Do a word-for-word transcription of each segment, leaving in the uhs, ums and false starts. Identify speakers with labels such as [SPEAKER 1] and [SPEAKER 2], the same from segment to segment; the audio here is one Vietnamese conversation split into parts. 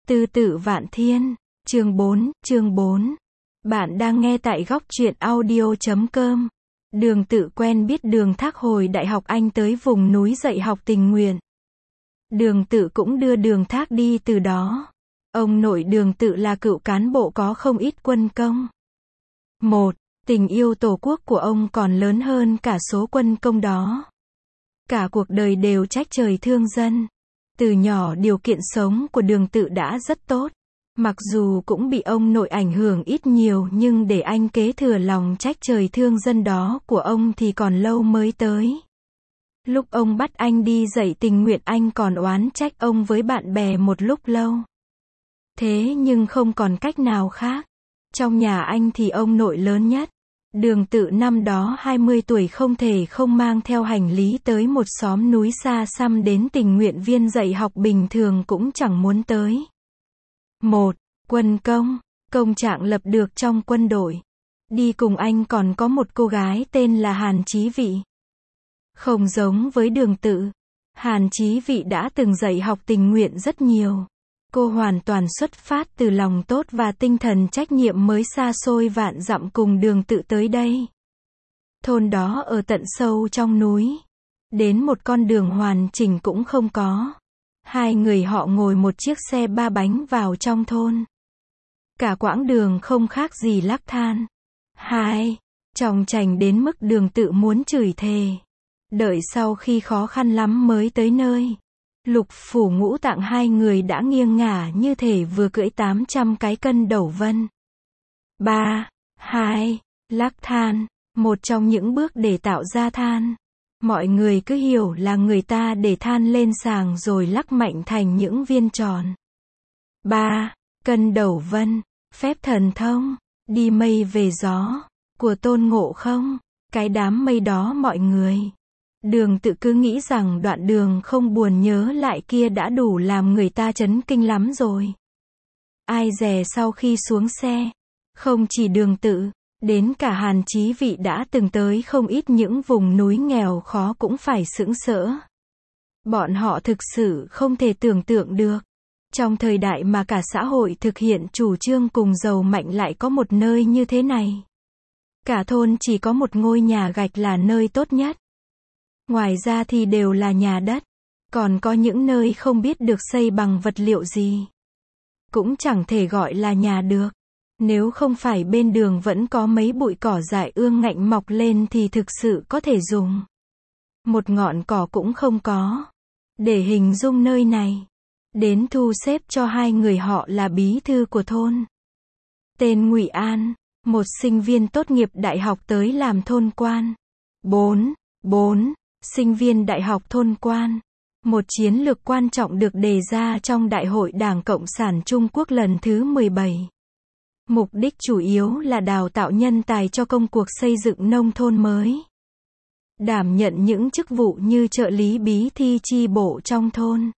[SPEAKER 1] Tư Tự Vạn Thiên, chương bốn, chương bốn. Bạn đang nghe tại góc truyện audio chấm com. Đường Tự quen biết Đường Thác hồi đại học Anh tới vùng núi dạy học tình nguyện. Đường Tự cũng đưa Đường Thác đi từ đó. Ông nội Đường Tự là cựu cán bộ có không ít quân công. Một, tình yêu tổ quốc của ông còn lớn hơn cả số quân công đó. Cả cuộc đời đều trách trời thương dân. Từ nhỏ điều kiện sống của Đường Tự đã rất tốt. Mặc dù cũng bị ông nội ảnh hưởng ít nhiều nhưng để anh kế thừa lòng trách trời thương dân đó của ông thì còn lâu mới tới. Lúc ông bắt anh đi dạy tình nguyện anh còn oán trách ông với bạn bè một lúc lâu. Thế nhưng không còn cách nào khác. Trong nhà anh thì ông nội lớn nhất. Đường Tự năm đó hai mươi tuổi không thể không mang theo hành lý tới một xóm núi xa xăm đến tình nguyện viên dạy học bình thường cũng chẳng muốn tới. Một, quân công, công trạng lập được trong quân đội. Đi cùng anh còn có một cô gái tên là Hàn Chí Vị. Không giống với Đường Tự, Hàn Chí Vị đã từng dạy học tình nguyện rất nhiều. Cô hoàn toàn xuất phát từ lòng tốt và tinh thần trách nhiệm mới xa xôi vạn dặm cùng Đường Tự tới đây. Thôn đó ở tận sâu trong núi. Đến một con đường hoàn chỉnh cũng không có. Hai người họ ngồi một chiếc xe ba bánh vào trong thôn. Cả quãng đường không khác gì lắc than. Hai, chòng chành đến mức Đường Tự muốn chửi thề. Đợi sau khi khó khăn lắm mới tới nơi. Lục phủ ngũ tạng hai người đã nghiêng ngả như thể vừa cưỡi tám trăm cái cân đẩu vân. Ba, hai, lắc than, một trong những bước để tạo ra than. Mọi người cứ hiểu là người ta để than lên sàng rồi lắc mạnh thành những viên tròn. Ba, cân đẩu vân, phép thần thông, đi mây về gió, của Tôn Ngộ Không, cái đám mây đó mọi người. Đường Tự cứ nghĩ rằng đoạn đường không buồn nhớ lại kia đã đủ làm người ta chấn kinh lắm rồi. Ai dè sau khi xuống xe, không chỉ Đường Tự, đến cả Hàn Chí Vị đã từng tới không ít những vùng núi nghèo khó cũng phải sững sỡ. Bọn họ thực sự không thể tưởng tượng được. Trong thời đại mà cả xã hội thực hiện chủ trương cùng giàu mạnh lại có một nơi như thế này. Cả thôn chỉ có một ngôi nhà gạch là nơi tốt nhất. Ngoài ra thì đều là nhà đất. Còn có những nơi không biết được xây bằng vật liệu gì. Cũng chẳng thể gọi là nhà được. Nếu không phải bên đường vẫn có mấy bụi cỏ dại ương ngạnh mọc lên thì thực sự có thể dùng. Một ngọn cỏ cũng không có. Để hình dung nơi này. Đến thu xếp cho hai người họ là bí thư của thôn. Tên Ngụy An, một sinh viên tốt nghiệp đại học tới làm thôn quan. Bốn, bốn. Sinh viên đại học thôn quan. Một chiến lược quan trọng được đề ra trong Đại hội Đảng Cộng sản Trung Quốc lần thứ mười bảy. Mục đích chủ yếu là đào tạo nhân tài cho công cuộc xây dựng nông thôn mới. Đảm nhận những chức vụ như trợ lý bí thư chi bộ trong thôn,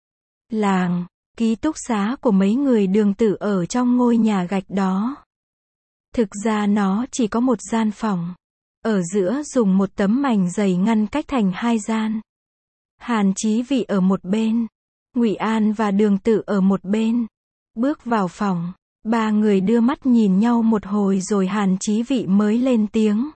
[SPEAKER 1] làng, ký túc xá của mấy người Đường Tự ở trong ngôi nhà gạch đó. Thực ra nó chỉ có một gian phòng. Ở giữa dùng một tấm mảnh dày ngăn cách thành hai gian. Hàn Chí Vị ở một bên. Ngụy An và Đường Tự ở một bên. Bước vào phòng. Ba người đưa mắt nhìn nhau một hồi rồi Hàn Chí Vị mới lên tiếng.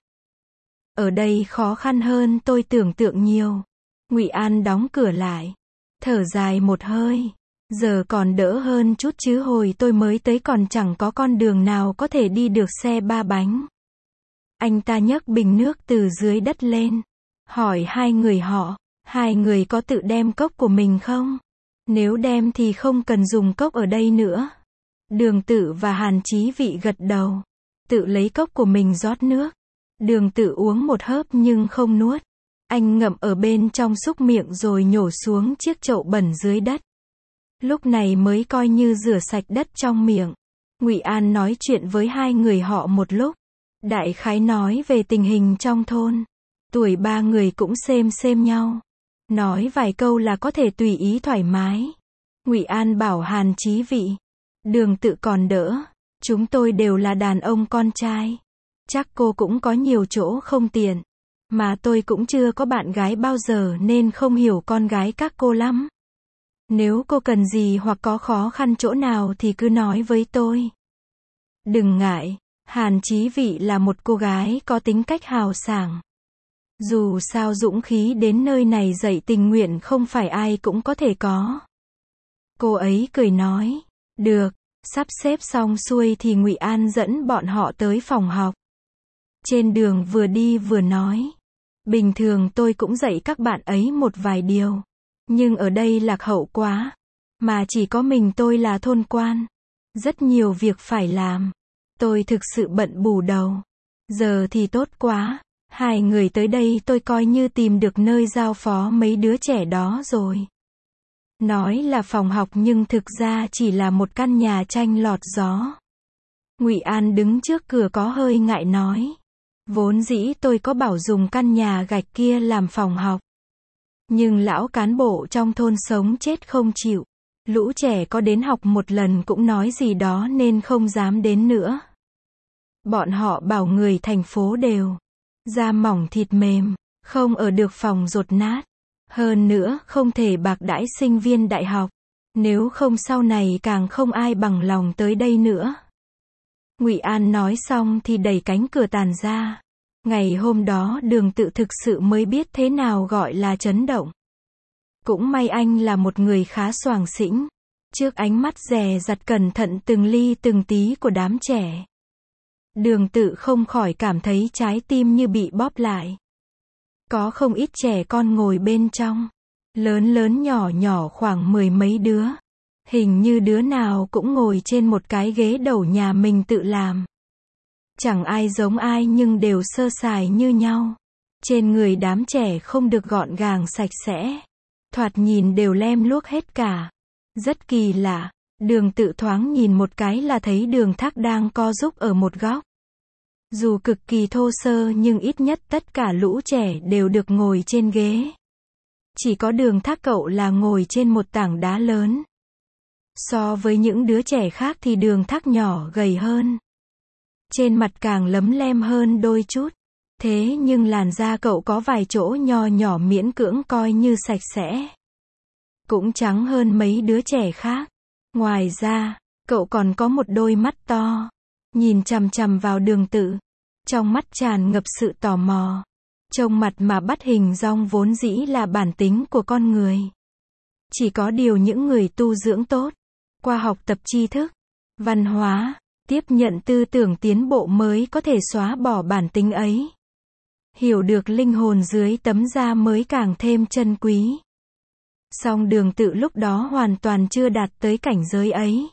[SPEAKER 1] Ở đây khó khăn hơn tôi tưởng tượng nhiều. Ngụy An đóng cửa lại. Thở dài một hơi. Giờ còn đỡ hơn chút chứ hồi tôi mới tới còn chẳng có con đường nào có thể đi được xe ba bánh. Anh ta nhấc bình nước từ dưới đất lên. Hỏi hai người họ, hai người có tự đem cốc của mình không? Nếu đem thì không cần dùng cốc ở đây nữa. Đường Tự và Hàn Chí Vị gật đầu. Tự lấy cốc của mình rót nước. Đường Tự uống một hớp nhưng không nuốt. Anh ngậm ở bên trong xúc miệng rồi nhổ xuống chiếc chậu bẩn dưới đất. Lúc này mới coi như rửa sạch đất trong miệng. Ngụy An nói chuyện với hai người họ một lúc. Đại khái nói về tình hình trong thôn. Tuổi ba người cũng xem xem nhau. Nói vài câu là có thể tùy ý thoải mái. Ngụy An bảo Hàn Chí Vị. Đường Tự còn đỡ. Chúng tôi đều là đàn ông con trai. Chắc cô cũng có nhiều chỗ không tiện. Mà tôi cũng chưa có bạn gái bao giờ nên không hiểu con gái các cô lắm. Nếu cô cần gì hoặc có khó khăn chỗ nào thì cứ nói với tôi. Đừng ngại, Hàn Chí Vị là một cô gái có tính cách hào sảng. Dù sao dũng khí đến nơi này dạy tình nguyện không phải ai cũng có thể có. Cô ấy cười nói, được, sắp xếp xong xuôi thì Ngụy An dẫn bọn họ tới phòng học. Trên đường vừa đi vừa nói, bình thường tôi cũng dạy các bạn ấy một vài điều. Nhưng ở đây lạc hậu quá, mà chỉ có mình tôi là thôn quan. Rất nhiều việc phải làm. Tôi thực sự bận bù đầu. Giờ thì tốt quá, hai người tới đây tôi coi như tìm được nơi giao phó mấy đứa trẻ đó rồi. Nói là phòng học nhưng thực ra chỉ là một căn nhà tranh lọt gió. Ngụy An đứng trước cửa có hơi ngại nói. Vốn dĩ tôi có bảo dùng căn nhà gạch kia làm phòng học. Nhưng lão cán bộ trong thôn sống chết không chịu. Lũ trẻ có đến học một lần cũng nói gì đó nên không dám đến nữa. Bọn họ bảo người thành phố đều da mỏng thịt mềm, không ở được phòng dột nát. Hơn nữa không thể bạc đãi sinh viên đại học. Nếu không sau này càng không ai bằng lòng tới đây nữa. Ngụy An nói xong thì đẩy cánh cửa tàn ra. Ngày hôm đó Đường Tự thực sự mới biết thế nào gọi là chấn động. Cũng may anh là một người khá xoàng xĩnh. Trước ánh mắt dè dặt cẩn thận từng ly từng tí của đám trẻ. Đường Tự không khỏi cảm thấy trái tim như bị bóp lại. Có không ít trẻ con ngồi bên trong. Lớn lớn nhỏ nhỏ khoảng mười mấy đứa. Hình như đứa nào cũng ngồi trên một cái ghế đầu nhà mình tự làm. Chẳng ai giống ai nhưng đều sơ sài như nhau. Trên người đám trẻ không được gọn gàng sạch sẽ. Thoạt nhìn đều lem luốc hết cả. Rất kỳ lạ. Đường Tự thoáng nhìn một cái là thấy Đường Thác đang co rúm ở một góc. Dù cực kỳ thô sơ nhưng ít nhất tất cả lũ trẻ đều được ngồi trên ghế. Chỉ có Đường Thác cậu là ngồi trên một tảng đá lớn. So với những đứa trẻ khác thì Đường Thác nhỏ gầy hơn. Trên mặt càng lấm lem hơn đôi chút. Thế nhưng làn da cậu có vài chỗ nho nhỏ miễn cưỡng coi như sạch sẽ. Cũng trắng hơn mấy đứa trẻ khác. Ngoài ra, cậu còn có một đôi mắt to. Nhìn chằm chằm vào Đường Tự. Trong mắt tràn ngập sự tò mò. Trông mặt mà bắt hình dong vốn dĩ là bản tính của con người. Chỉ có điều những người tu dưỡng tốt, qua học tập tri thức, văn hóa, tiếp nhận tư tưởng tiến bộ mới có thể xóa bỏ bản tính ấy. Hiểu được linh hồn dưới tấm da mới càng thêm chân quý. Song Đường Tự lúc đó hoàn toàn chưa đạt tới cảnh giới ấy.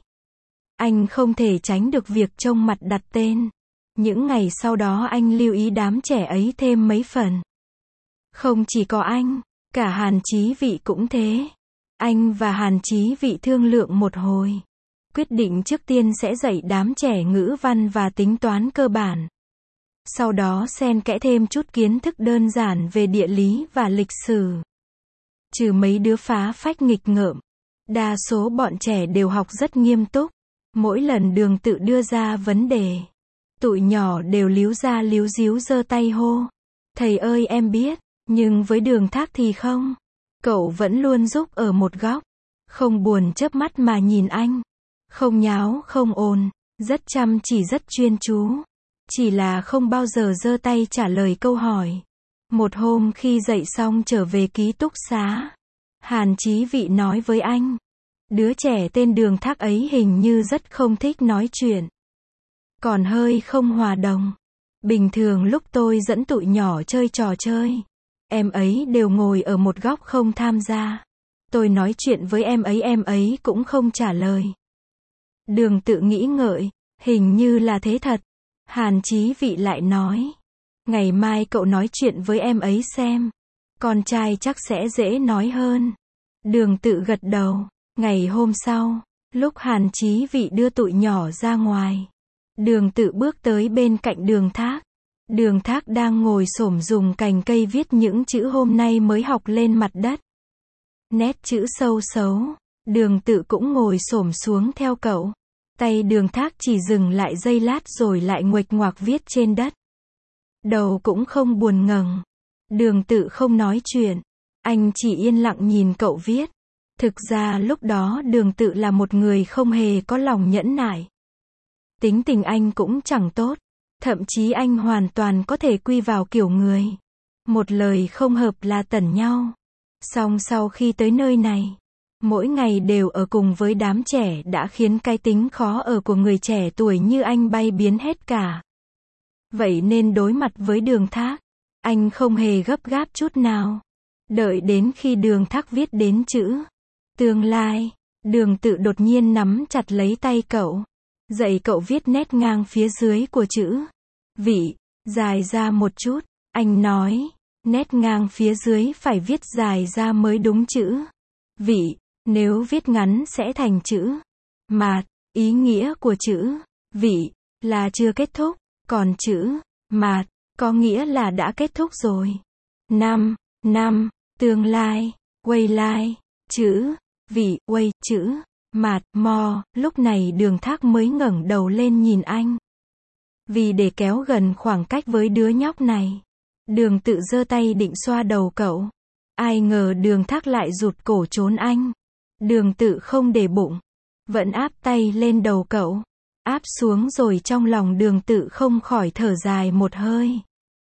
[SPEAKER 1] Anh không thể tránh được việc trông mặt đặt tên. Những ngày sau đó anh lưu ý đám trẻ ấy thêm mấy phần. Không chỉ có anh, cả Hàn Chí Vị cũng thế. Anh và Hàn Chí Vị thương lượng một hồi. Quyết định trước tiên sẽ dạy đám trẻ ngữ văn và tính toán cơ bản. Sau đó xen kẽ thêm chút kiến thức đơn giản về địa lý và lịch sử. Trừ mấy đứa phá phách nghịch ngợm, đa số bọn trẻ đều học rất nghiêm túc. Mỗi lần Đường Tự đưa ra vấn đề, tụi nhỏ đều líu ra líu díu giơ tay hô. Thầy ơi em biết, nhưng với Đường Thác thì không. Cậu vẫn luôn giúp ở một góc. Không buồn chớp mắt mà nhìn anh. Không nháo không ồn, rất chăm chỉ rất chuyên chú. Chỉ là không bao giờ giơ tay trả lời câu hỏi. Một hôm khi dạy xong trở về ký túc xá, Hàn Chí Vị nói với anh. Đứa trẻ tên Đường Thác ấy hình như rất không thích nói chuyện. Còn hơi không hòa đồng. Bình thường lúc tôi dẫn tụi nhỏ chơi trò chơi, em ấy đều ngồi ở một góc không tham gia. Tôi nói chuyện với em ấy em ấy cũng không trả lời. Đường Tự nghĩ ngợi, hình như là thế thật. Hàn Chí Vị lại nói. Ngày mai cậu nói chuyện với em ấy xem. Con trai chắc sẽ dễ nói hơn. Đường Tự gật đầu. Ngày hôm sau, lúc Hàn Chí Vị đưa tụi nhỏ ra ngoài, Đường Tự bước tới bên cạnh Đường Thác. Đường Thác đang ngồi xổm dùng cành cây viết những chữ hôm nay mới học lên mặt đất. Nét chữ sâu xấu. Đường Tự cũng ngồi xổm xuống theo cậu. Tay Đường Thác chỉ dừng lại giây lát rồi lại nguệch ngoạc viết trên đất. Đầu cũng không buồn ngẩng. Đường Tự không nói chuyện. Anh chỉ yên lặng nhìn cậu viết. Thực ra lúc đó Đường Tự là một người không hề có lòng nhẫn nại. Tính tình anh cũng chẳng tốt, thậm chí anh hoàn toàn có thể quy vào kiểu người một lời không hợp là tẩn nhau. Song sau khi tới nơi này, mỗi ngày đều ở cùng với đám trẻ đã khiến cái tính khó ở của người trẻ tuổi như anh bay biến hết cả. Vậy nên đối mặt với Đường Thác, anh không hề gấp gáp chút nào. Đợi đến khi Đường Thác viết đến chữ tương lai, Đường Tự đột nhiên nắm chặt lấy tay cậu, dạy cậu viết nét ngang phía dưới của chữ vị, dài ra một chút. Anh nói, nét ngang phía dưới phải viết dài ra mới đúng chữ vị, nếu viết ngắn sẽ thành chữ mạt. Ý nghĩa của chữ vị là chưa kết thúc, còn chữ mạt có nghĩa là đã kết thúc rồi. Năm, năm, tương lai, quay lai, chữ vị, quay, chữ mạt, mò. Lúc này Đường Thác mới ngẩng đầu lên nhìn anh. Vì để kéo gần khoảng cách với đứa nhóc này, Đường Tự giơ tay định xoa đầu cậu. Ai ngờ Đường Thác lại rụt cổ trốn anh. Đường Tự không để bụng, vẫn áp tay lên đầu cậu. Áp xuống rồi trong lòng Đường Tự không khỏi thở dài một hơi.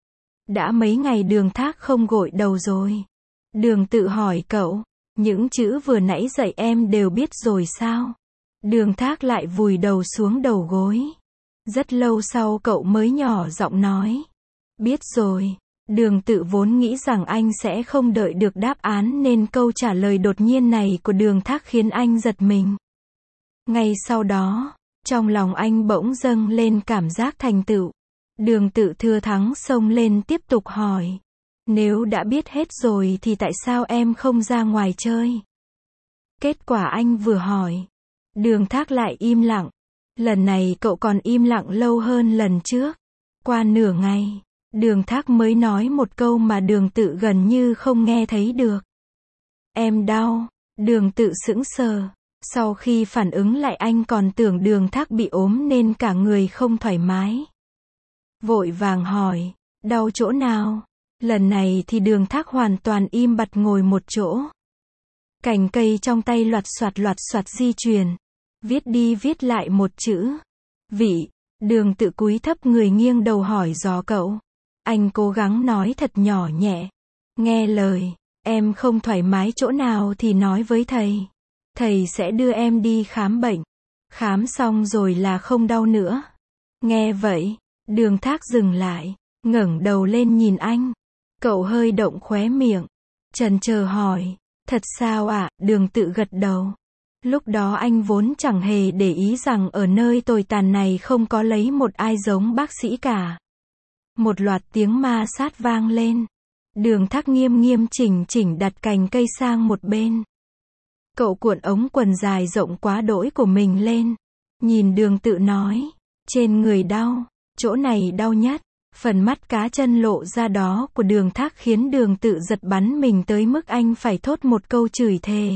[SPEAKER 1] Đã mấy ngày Đường Thác không gội đầu rồi. Đường Tự hỏi cậu, những chữ vừa nãy dạy em đều biết rồi sao? Đường Thác lại vùi đầu xuống đầu gối. Rất lâu sau cậu mới nhỏ giọng nói, biết rồi. Đường Tự vốn nghĩ rằng anh sẽ không đợi được đáp án nên câu trả lời đột nhiên này của Đường Thác khiến anh giật mình. Ngay sau đó, trong lòng anh bỗng dâng lên cảm giác thành tựu. Đường Tự thừa thắng xông lên tiếp tục hỏi, nếu đã biết hết rồi thì tại sao em không ra ngoài chơi? Kết quả anh vừa hỏi, Đường Thác lại im lặng. Lần này cậu còn im lặng lâu hơn lần trước. Qua nửa ngày, Đường Thác mới nói một câu mà Đường Tự gần như không nghe thấy được. Em đau. Đường Tự sững sờ. Sau khi phản ứng lại anh còn tưởng Đường Thác bị ốm nên cả người không thoải mái. Vội vàng hỏi, đau chỗ nào? Lần này thì Đường Thác hoàn toàn im bặt ngồi một chỗ. Cành cây trong tay loạt soạt loạt soạt di chuyển. Viết đi viết lại một chữ vị. Đường Tự cúi thấp người nghiêng đầu hỏi dò cậu. Anh cố gắng nói thật nhỏ nhẹ. Nghe lời, em không thoải mái chỗ nào thì nói với thầy. Thầy sẽ đưa em đi khám bệnh. Khám xong rồi là không đau nữa. Nghe vậy, Đường Thác dừng lại, ngẩng đầu lên nhìn anh. Cậu hơi động khóe miệng, chần chờ hỏi, thật sao ạ? À? Đường Tự gật đầu. Lúc đó anh vốn chẳng hề để ý rằng ở nơi tồi tàn này không có lấy một ai giống bác sĩ cả. Một loạt tiếng ma sát vang lên. Đường Thác nghiêm nghiêm chỉnh chỉnh đặt cành cây sang một bên. Cậu cuộn ống quần dài rộng quá đỗi của mình lên. Nhìn Đường Tự nói, trên người đau, chỗ này đau nhất. Phần mắt cá chân lộ ra đó của Đường Thác khiến Đường Tự giật bắn mình tới mức anh phải thốt một câu chửi thề.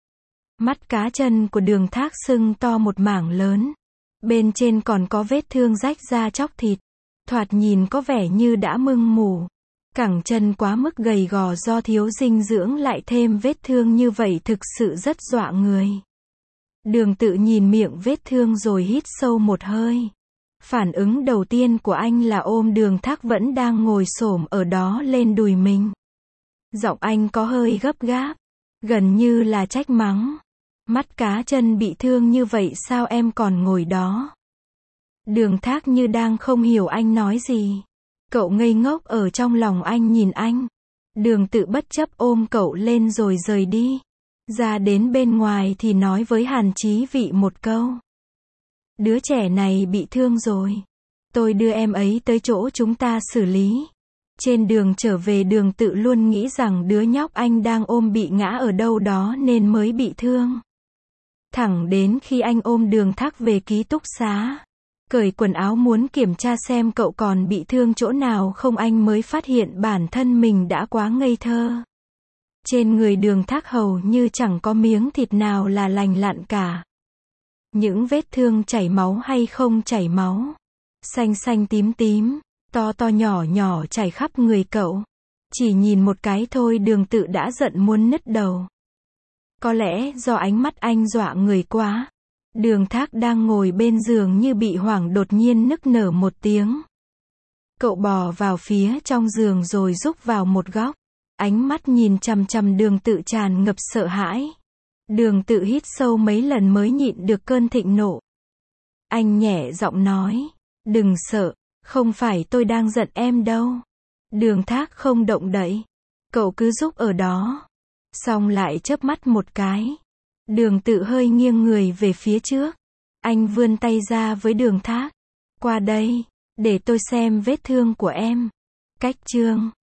[SPEAKER 1] Mắt cá chân của Đường Thác sưng to một mảng lớn. Bên trên còn có vết thương rách da chóc thịt. Thoạt nhìn có vẻ như đã mưng mủ. Cẳng chân quá mức gầy gò do thiếu dinh dưỡng lại thêm vết thương như vậy thực sự rất dọa người. Đường Tự nhìn miệng vết thương rồi hít sâu một hơi. Phản ứng đầu tiên của anh là ôm Đường Thác vẫn đang ngồi xổm ở đó lên đùi mình. Giọng anh có hơi gấp gáp, gần như là trách mắng. Mắt cá chân bị thương như vậy sao em còn ngồi đó? Đường Thác như đang không hiểu anh nói gì. Cậu ngây ngốc ở trong lòng anh nhìn anh. Đường Tự bất chấp ôm cậu lên rồi rời đi. Ra đến bên ngoài thì nói với Hàn Chí Vị một câu. Đứa trẻ này bị thương rồi. Tôi đưa em ấy tới chỗ chúng ta xử lý. Trên đường trở về Đường Tự luôn nghĩ rằng đứa nhóc anh đang ôm bị ngã ở đâu đó nên mới bị thương. Thẳng đến khi anh ôm Đường Thác về ký túc xá, cởi quần áo muốn kiểm tra xem cậu còn bị thương chỗ nào không, anh mới phát hiện bản thân mình đã quá ngây thơ. Trên người Đường Thác hầu như chẳng có miếng thịt nào là lành lặn cả. Những vết thương chảy máu hay không chảy máu, xanh xanh tím tím, to to nhỏ nhỏ chảy khắp người cậu. Chỉ nhìn một cái thôi Đường Tự đã giận muốn nứt đầu. Có lẽ do ánh mắt anh dọa người quá. Đường Thác đang ngồi bên giường như bị hoảng đột nhiên nức nở một tiếng. Cậu bò vào phía trong giường rồi rúc vào một góc. Ánh mắt nhìn chằm chằm Đường Tự tràn ngập sợ hãi. Đường Tự hít sâu mấy lần mới nhịn được cơn thịnh nộ. Anh nhẹ giọng nói, đừng sợ, không phải tôi đang giận em đâu. Đường Thác không động đậy. Cậu cứ rúc ở đó. Xong lại chớp mắt một cái. Đường Tự hơi nghiêng người về phía trước. Anh vươn tay ra với Đường Thác. Qua đây, để tôi xem vết thương của em. Cách chương